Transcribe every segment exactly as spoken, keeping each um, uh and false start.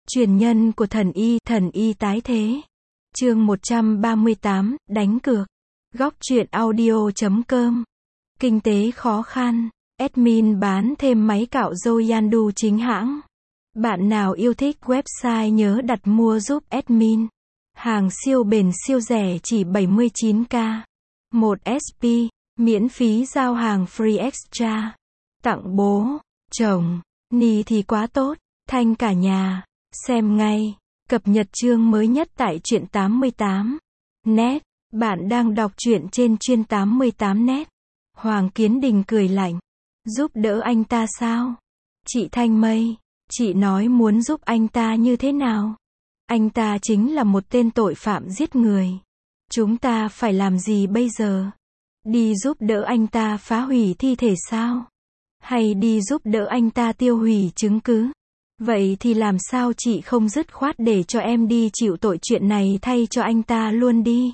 Truyền nhân của thần y, thần y tái thế. Chương một trăm ba mươi tám, đánh cược. Góc truyện audio chấm com. Kinh tế khó khăn. Admin bán thêm máy cạo râu Yandu chính hãng. Bạn nào yêu thích website nhớ đặt mua giúp admin. Hàng siêu bền siêu rẻ chỉ bảy mươi chín k. một ét pê, miễn phí giao hàng free extra. Tặng bố, chồng, ni thì quá tốt, thanh cả nhà. Xem ngay, cập nhật chương mới nhất tại truyện tám mươi tám net. Bạn đang đọc truyện trên chuyên tám mươi tám net. Hoàng Kiến Đình cười lạnh. Giúp đỡ anh ta sao? Chị Thanh Mây, chị nói muốn giúp anh ta như thế nào? Anh ta chính là một tên tội phạm giết người. Chúng ta phải làm gì bây giờ? Đi giúp đỡ anh ta phá hủy thi thể sao? Hay đi giúp đỡ anh ta tiêu hủy chứng cứ? Vậy thì làm sao chị không dứt khoát để cho em đi chịu tội chuyện này thay cho anh ta luôn đi?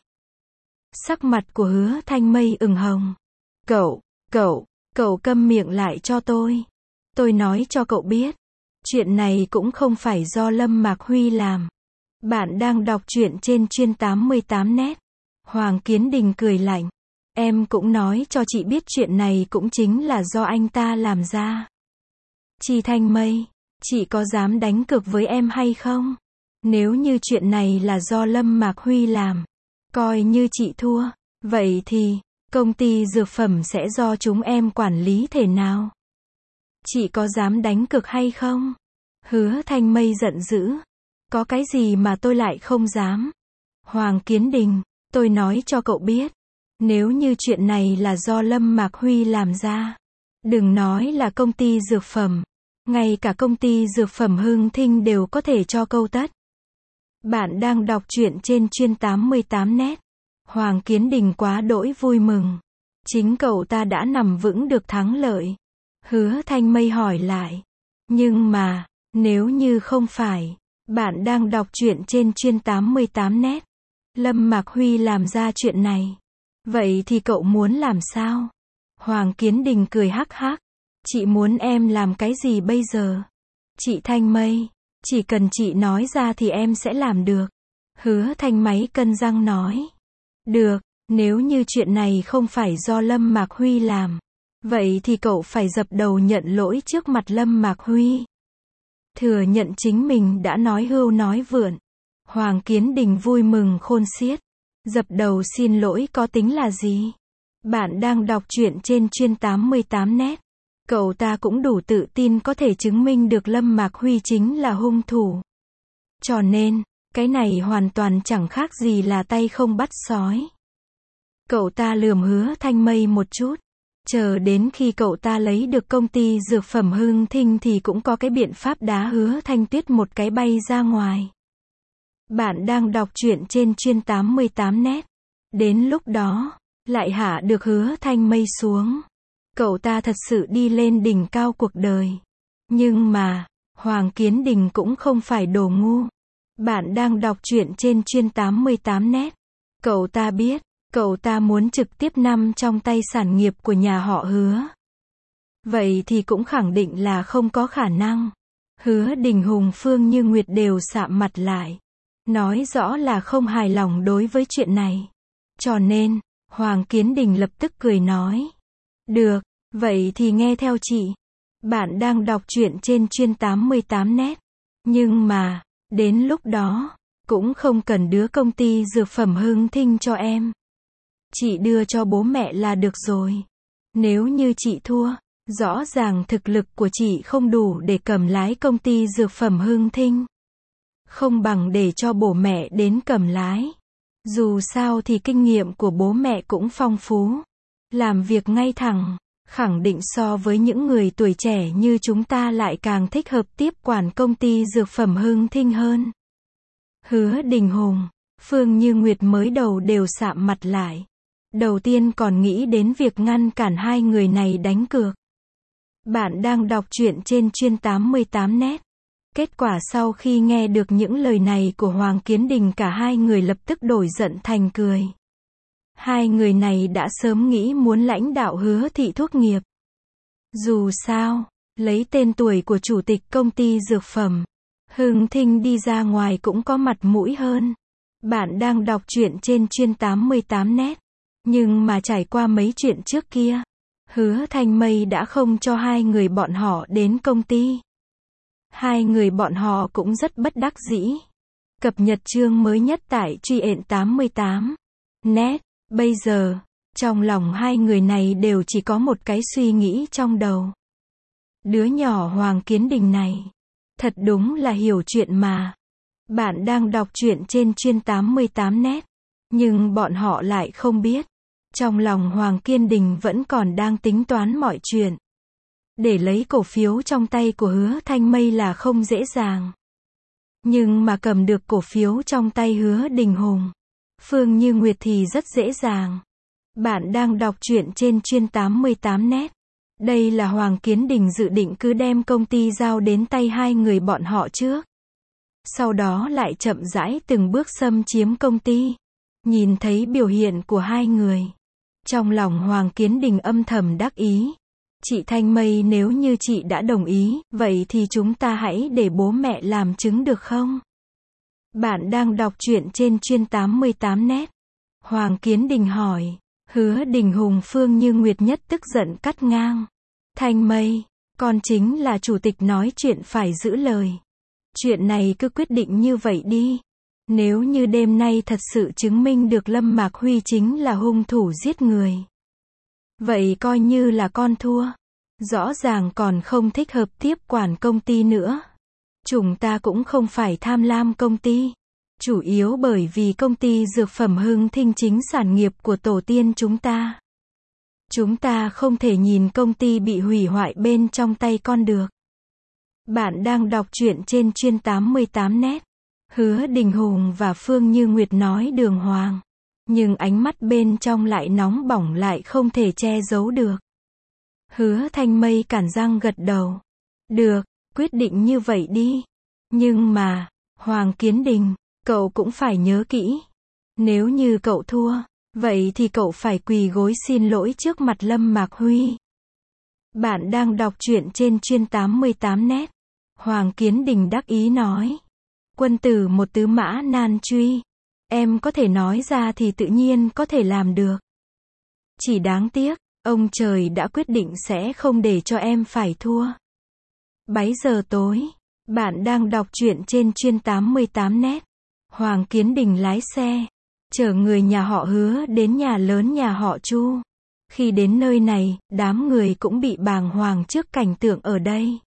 Sắc mặt của Hứa Thanh Mây ửng hồng. Cậu, cậu, cậu câm miệng lại cho tôi. Tôi nói cho cậu biết. Chuyện này cũng không phải do Lâm Mạc Huy làm. Bạn đang đọc truyện trên chuyên tám mươi tám net. Hoàng Kiến Đình cười lạnh. Em cũng nói cho chị biết chuyện này cũng chính là do anh ta làm ra. Chị Thanh Mây, chị có dám đánh cược với em hay không? Nếu như chuyện này là do Lâm Mạc Huy làm, coi như chị thua, vậy thì, công ty dược phẩm sẽ do chúng em quản lý thế nào? Chị có dám đánh cược hay không? Hứa Thanh Mây giận dữ. Có cái gì mà tôi lại không dám? Hoàng Kiến Đình, tôi nói cho cậu biết. Nếu như chuyện này là do Lâm Mạc Huy làm ra, đừng nói là công ty dược phẩm, ngay cả công ty dược phẩm Hưng Thinh đều có thể cho câu tất. Bạn đang đọc truyện trên chuyên tám mươi tám net. Hoàng Kiến Đình quá đỗi vui mừng. Chính cậu ta đã nằm vững được thắng lợi. Hứa Thanh Mây hỏi lại. Nhưng mà, nếu như không phải, bạn đang đọc truyện trên chuyên tám mươi tám net. Lâm Mạc Huy làm ra chuyện này. Vậy thì cậu muốn làm sao? Hoàng Kiến Đình cười hắc hắc. Chị muốn em làm cái gì bây giờ? Chị Thanh Mây, chỉ cần chị nói ra thì em sẽ làm được. Hứa Thanh Máy cân răng nói. Được, nếu như chuyện này không phải do Lâm Mạc Huy làm, vậy thì cậu phải dập đầu nhận lỗi trước mặt Lâm Mạc Huy. Thừa nhận chính mình đã nói hưu nói vượn. Hoàng Kiến Đình vui mừng khôn xiết. Dập đầu xin lỗi có tính là gì? Bạn đang đọc truyện trên chuyên tám mươi tám net. Cậu ta cũng đủ tự tin có thể chứng minh được Lâm Mạc Huy chính là hung thủ. Cho nên, cái này hoàn toàn chẳng khác gì là tay không bắt sói. Cậu ta lườm Hứa Thanh Mây một chút. Chờ đến khi cậu ta lấy được công ty dược phẩm Hưng Thinh thì cũng có cái biện pháp đá Hứa Thanh Tuyết một cái bay ra ngoài. Bạn đang đọc truyện trên chuyên tám mươi tám net. Đến lúc đó, lại hạ được Hứa Thanh Mây xuống. Cậu ta thật sự đi lên đỉnh cao cuộc đời. Nhưng mà, Hoàng Kiến Đình cũng không phải đồ ngu. Bạn đang đọc truyện trên chuyên tám mươi tám net. Cậu ta biết, cậu ta muốn trực tiếp nắm trong tay sản nghiệp của nhà họ Hứa. Vậy thì cũng khẳng định là không có khả năng. Hứa Đình Hùng Phương Như Nguyệt đều sạm mặt lại. Nói rõ là không hài lòng đối với chuyện này. Cho nên, Hoàng Kiến Đình lập tức cười nói. Được, vậy thì nghe theo chị. Bạn đang đọc truyện trên chuyên tám mươi tám net. Nhưng mà, đến lúc đó, cũng không cần đứa công ty dược phẩm Hưng Thinh cho em. Chị đưa cho bố mẹ là được rồi. Nếu như chị thua, rõ ràng thực lực của chị không đủ để cầm lái công ty dược phẩm Hưng Thinh. Không bằng để cho bố mẹ đến cầm lái. Dù sao thì kinh nghiệm của bố mẹ cũng phong phú. Làm việc ngay thẳng, khẳng định so với những người tuổi trẻ như chúng ta lại càng thích hợp tiếp quản công ty dược phẩm Hưng Thinh hơn. Hứa Đình Hùng, Phương Như Nguyệt mới đầu đều sạm mặt lại. Đầu tiên còn nghĩ đến việc ngăn cản hai người này đánh cược. Bạn đang đọc truyện trên chuyên tám mươi tám net. Kết quả sau khi nghe được những lời này của Hoàng Kiến Đình cả hai người lập tức đổi giận thành cười. Hai người này đã sớm nghĩ muốn lãnh đạo Hứa thị thuốc nghiệp. Dù sao, lấy tên tuổi của chủ tịch công ty dược phẩm Hưng Thinh đi ra ngoài cũng có mặt mũi hơn. Bạn đang đọc truyện trên chuyên tám mươi tám net. Nhưng mà trải qua mấy chuyện trước kia, Hứa Thanh Mây đã không cho hai người bọn họ đến công ty. Hai người bọn họ cũng rất bất đắc dĩ. Cập nhật chương mới nhất tại truyện tám mươi tám net. Bây giờ, trong lòng hai người này đều chỉ có một cái suy nghĩ trong đầu. Đứa nhỏ Hoàng Kiến Đình này, thật đúng là hiểu chuyện mà. Bạn đang đọc truyện trên chuyên tám mươi tám net. Nhưng bọn họ lại không biết. Trong lòng Hoàng Kiến Đình vẫn còn đang tính toán mọi chuyện. Để lấy cổ phiếu trong tay của Hứa Thanh Mây là không dễ dàng. Nhưng mà cầm được cổ phiếu trong tay Hứa Đình Hùng, Phương Như Nguyệt thì rất dễ dàng. Bạn đang đọc truyện trên chuyên tám mươi tám net. Đây là Hoàng Kiến Đình dự định cứ đem công ty giao đến tay hai người bọn họ trước. Sau đó lại chậm rãi từng bước xâm chiếm công ty. Nhìn thấy biểu hiện của hai người, trong lòng Hoàng Kiến Đình âm thầm đắc ý. Chị Thanh Mây, nếu như chị đã đồng ý, vậy thì chúng ta hãy để bố mẹ làm chứng được không? Bạn đang đọc truyện trên chuyên tám mươi tám net. Hoàng Kiến Đình hỏi. Hứa Đình Hùng Phương Như Nguyệt nhất tức giận cắt ngang. Thanh Mây, con chính là chủ tịch, nói chuyện phải giữ lời. Chuyện này cứ quyết định như vậy đi. Nếu như đêm nay thật sự chứng minh được Lâm Mạc Huy chính là hung thủ giết người, vậy coi như là con thua. Rõ ràng còn không thích hợp tiếp quản công ty nữa. Chúng ta cũng không phải tham lam công ty. Chủ yếu bởi vì công ty dược phẩm Hưng Thinh chính sản nghiệp của tổ tiên chúng ta. Chúng ta không thể nhìn công ty bị hủy hoại bên trong tay con được. Bạn đang đọc truyện trên chuyên tám mươi tám net. Hứa Đình Hùng và Phương Như Nguyệt nói đường hoàng. Nhưng ánh mắt bên trong lại nóng bỏng, lại không thể che giấu được. Hứa Thanh Mây cắn răng gật đầu. Được, quyết định như vậy đi. Nhưng mà, Hoàng Kiến Đình, cậu cũng phải nhớ kỹ. Nếu như cậu thua, vậy thì cậu phải quỳ gối xin lỗi trước mặt Lâm Mạc Huy. Bạn đang đọc truyện trên chuyên tám mươi tám net. Hoàng Kiến Đình đắc ý nói. Quân tử một tứ mã nan truy. Em có thể nói ra thì tự nhiên có thể làm được. Chỉ đáng tiếc, ông trời đã quyết định sẽ không để cho em phải thua. Bảy giờ tối, bạn đang đọc truyện trên chuyên tám mươi tám net. Hoàng Kiến Đình lái xe, chở người nhà họ Hứa đến nhà lớn nhà họ Chu. Khi đến nơi này, đám người cũng bị bàng hoàng trước cảnh tượng ở đây.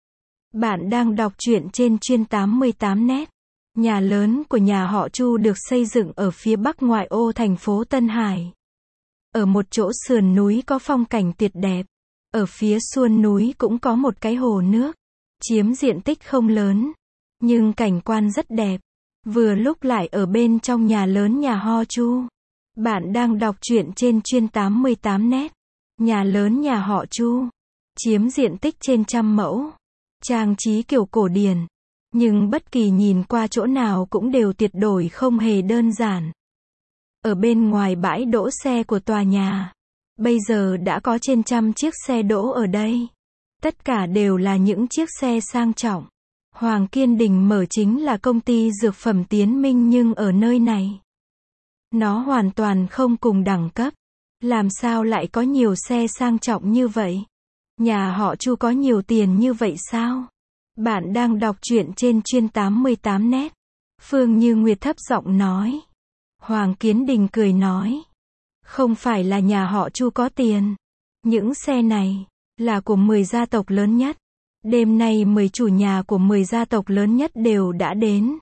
Bạn đang đọc truyện trên chuyên tám mươi tám net. Nhà lớn của nhà họ Chu được xây dựng ở phía bắc ngoại ô thành phố Tân Hải. Ở một chỗ sườn núi có phong cảnh tuyệt đẹp. Ở phía xuôn núi cũng có một cái hồ nước. Chiếm diện tích không lớn, nhưng cảnh quan rất đẹp. Vừa lúc lại ở bên trong nhà lớn nhà họ Chu. Bạn đang đọc truyện trên chuyên tám mươi tám net. Nhà lớn nhà họ Chu chiếm diện tích trên trăm mẫu. Trang trí kiểu cổ điển. Nhưng bất kỳ nhìn qua chỗ nào cũng đều tuyệt đối không hề đơn giản. Ở bên ngoài bãi đỗ xe của tòa nhà, bây giờ đã có trên trăm chiếc xe đỗ ở đây. Tất cả đều là những chiếc xe sang trọng. Hoàng Kiến Đình mở chính là công ty dược phẩm Tiến Minh, nhưng ở nơi này, nó hoàn toàn không cùng đẳng cấp. Làm sao lại có nhiều xe sang trọng như vậy? Nhà họ Chu có nhiều tiền như vậy sao? Bạn đang đọc truyện trên chuyên tám mươi tám net. Phương Như Nguyệt thấp giọng nói. Hoàng Kiến Đình cười nói. Không phải là nhà họ Chu có tiền. Những xe này là của mười gia tộc lớn nhất. Đêm nay mười chủ nhà của mười gia tộc lớn nhất đều đã đến.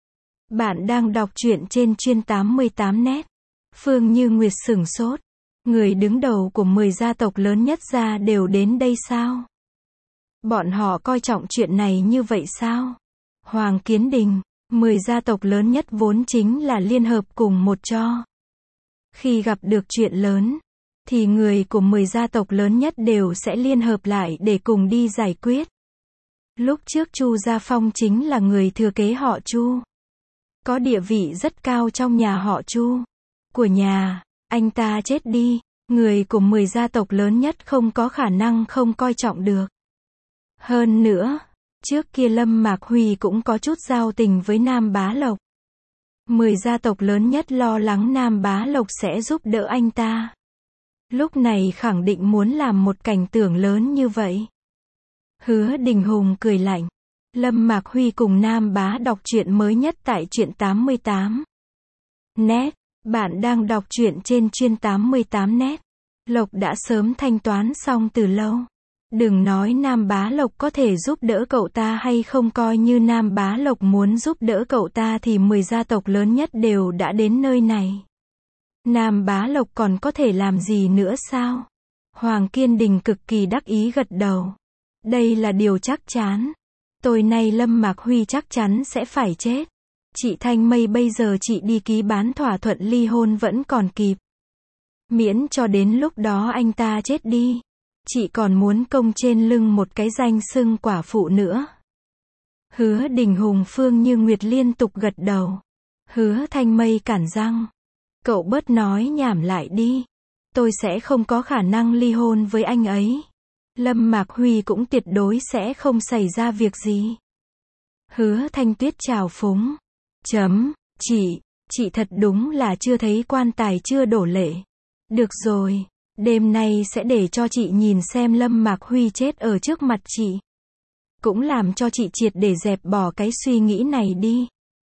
Bạn đang đọc truyện trên chuyên tám mươi tám net. Phương Như Nguyệt sửng sốt. Người đứng đầu của mười gia tộc lớn nhất gia đều đến đây sao? Bọn họ coi trọng chuyện này như vậy sao? Hoàng Kiến Đình, mười gia tộc lớn nhất vốn chính là liên hợp cùng một cho. Khi gặp được chuyện lớn, thì người của mười gia tộc lớn nhất đều sẽ liên hợp lại để cùng đi giải quyết. Lúc trước Chu Gia Phong chính là người thừa kế họ Chu. Có địa vị rất cao trong nhà họ Chu. Của nhà, anh ta chết đi, người của mười gia tộc lớn nhất không có khả năng không coi trọng được. Hơn nữa, Trước kia Lâm Mạc Huy cũng có chút giao tình với Nam Bá Lộc. Mười gia tộc lớn nhất lo lắng Nam Bá Lộc sẽ giúp đỡ anh ta. Lúc này khẳng định muốn làm một cảnh tượng lớn như vậy. Hứa Đình Hùng cười lạnh. Lâm Mạc Huy cùng Nam Bá đọc truyện mới nhất tại truyện tám mươi tám net. Bạn đang đọc truyện trên chuyên tám mươi tám net. Lộc đã sớm thanh toán xong từ lâu. Đừng nói Nam Bá Lộc có thể giúp đỡ cậu ta hay không, coi như Nam Bá Lộc muốn giúp đỡ cậu ta thì mười gia tộc lớn nhất đều đã đến nơi này. Nam Bá Lộc còn có thể làm gì nữa sao? Hoàng Kiên Đình cực kỳ đắc ý gật đầu. Đây là điều chắc chắn. Tối nay Lâm Mạc Huy chắc chắn sẽ phải chết. Chị Thanh Mây bây giờ chị đi ký bán thỏa thuận ly hôn vẫn còn kịp. Miễn cho đến lúc đó anh ta chết đi. Chị còn muốn công trên lưng một cái danh xưng quả phụ nữa. Hứa Đình Hùng Phương Như Nguyệt liên tục gật đầu. Hứa Thanh Mây cản răng. Cậu bớt nói nhảm lại đi. Tôi sẽ không có khả năng ly hôn với anh ấy. Lâm Mạc Huy cũng tuyệt đối sẽ không xảy ra việc gì. Hứa Thanh Tuyết chào phúng. Chấm, chị, chị thật đúng là chưa thấy quan tài chưa đổ lệ. Được rồi, đêm nay sẽ để cho chị nhìn xem Lâm Mạc Huy chết ở trước mặt chị. Cũng làm cho chị triệt để dẹp bỏ cái suy nghĩ này đi.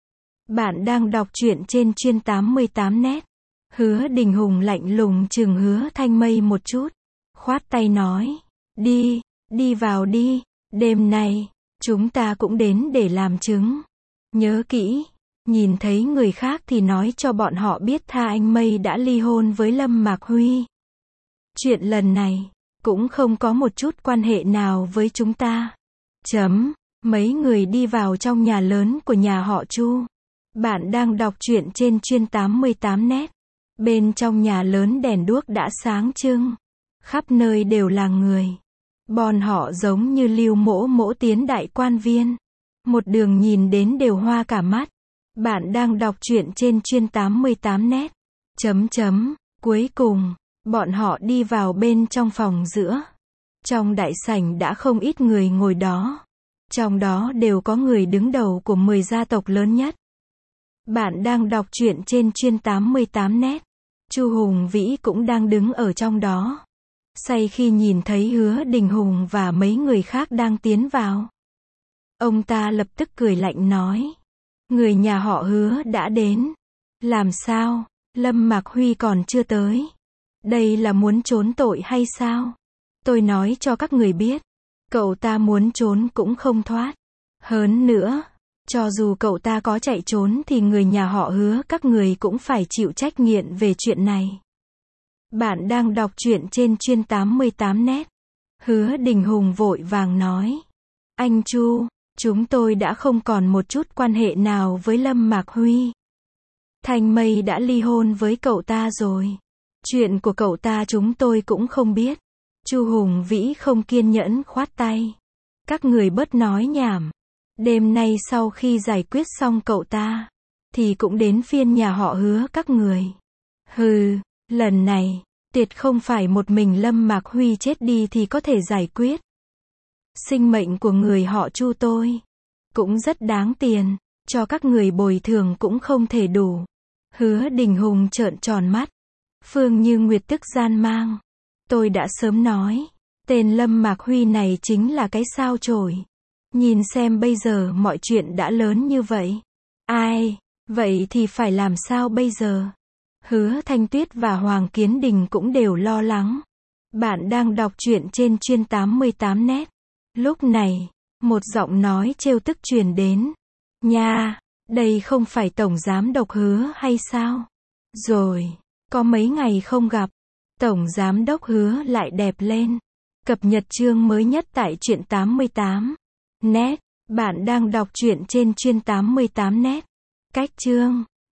Bạn đang đọc truyện trên chuyên tám mươi tám net. Hứa Đình Hùng lạnh lùng chừng Hứa Thanh Mây một chút. Khoát tay nói. Đi, đi vào đi. Đêm nay, chúng ta cũng đến để làm chứng. Nhớ kỹ, nhìn thấy người khác thì nói cho bọn họ biết tha anh Mây đã ly hôn với Lâm Mạc Huy. Chuyện lần này, cũng không có một chút quan hệ nào với chúng ta. Chấm, mấy người đi vào trong nhà lớn của nhà họ Chu. Bạn đang đọc truyện trên chuyên tám mươi tám net. Bên trong nhà lớn đèn đuốc đã sáng trưng. Khắp nơi đều là người. Bọn họ giống như Lưu Mỗ Mỗ tiến đại quan viên. Một đường nhìn đến đều hoa cả mắt. Bạn đang đọc truyện trên chuyên tám mươi tám net. Chấm chấm, cuối cùng, bọn họ đi vào bên trong phòng giữa. Trong đại sảnh đã không ít người ngồi đó. Trong đó đều có người đứng đầu của mười gia tộc lớn nhất. Bạn đang đọc truyện trên chuyên tám mươi tám net. Chu Hùng Vĩ cũng đang đứng ở trong đó. Say khi nhìn thấy Hứa Đình Hùng và mấy người khác đang tiến vào. Ông ta lập tức cười lạnh nói. Người nhà họ Hứa đã đến. Làm sao, Lâm Mạc Huy còn chưa tới. Đây là muốn trốn tội hay sao? Tôi nói cho các người biết. Cậu ta muốn trốn cũng không thoát. Hơn nữa, cho dù cậu ta có chạy trốn thì người nhà họ Hứa các người cũng phải chịu trách nhiệm về chuyện này. Bạn đang đọc truyện trên chuyên tám mươi tám net. Hứa Đình Hùng vội vàng nói. Anh Chu, chúng tôi đã không còn một chút quan hệ nào với Lâm Mạc Huy. Thanh Mây đã ly hôn với cậu ta rồi. Chuyện của cậu ta chúng tôi cũng không biết. Chu Hùng Vĩ không kiên nhẫn khoát tay. Các người bớt nói nhảm. Đêm nay sau khi giải quyết xong cậu ta, thì cũng đến phiên nhà họ Hứa các người. Hừ, lần này, tuyệt không phải một mình Lâm Mạc Huy chết đi thì có thể giải quyết. Sinh mệnh của người họ Chu tôi, cũng rất đáng tiền, cho các người bồi thường cũng không thể đủ. Hứa Đình Hùng trợn tròn mắt. Phương Như Nguyệt tức gian mang. Tôi đã sớm nói, tên Lâm Mạc Huy này chính là cái sao chổi. Nhìn xem bây giờ mọi chuyện đã lớn như vậy. Ai, vậy thì phải làm sao bây giờ? Hứa Thanh Tuyết và Hoàng Kiến Đình cũng đều lo lắng. Bạn đang đọc truyện trên chuyên tám mươi tám net. Lúc này, một giọng nói trêu tức truyền đến. Nha, đây không phải Tổng Giám Đốc Hứa hay sao? Rồi, có mấy ngày không gặp, Tổng Giám Đốc Hứa lại đẹp lên. Cập nhật chương mới nhất tại truyện tám mươi tám net. Bạn đang đọc truyện trên chuyên tám mươi tám net. Cách chương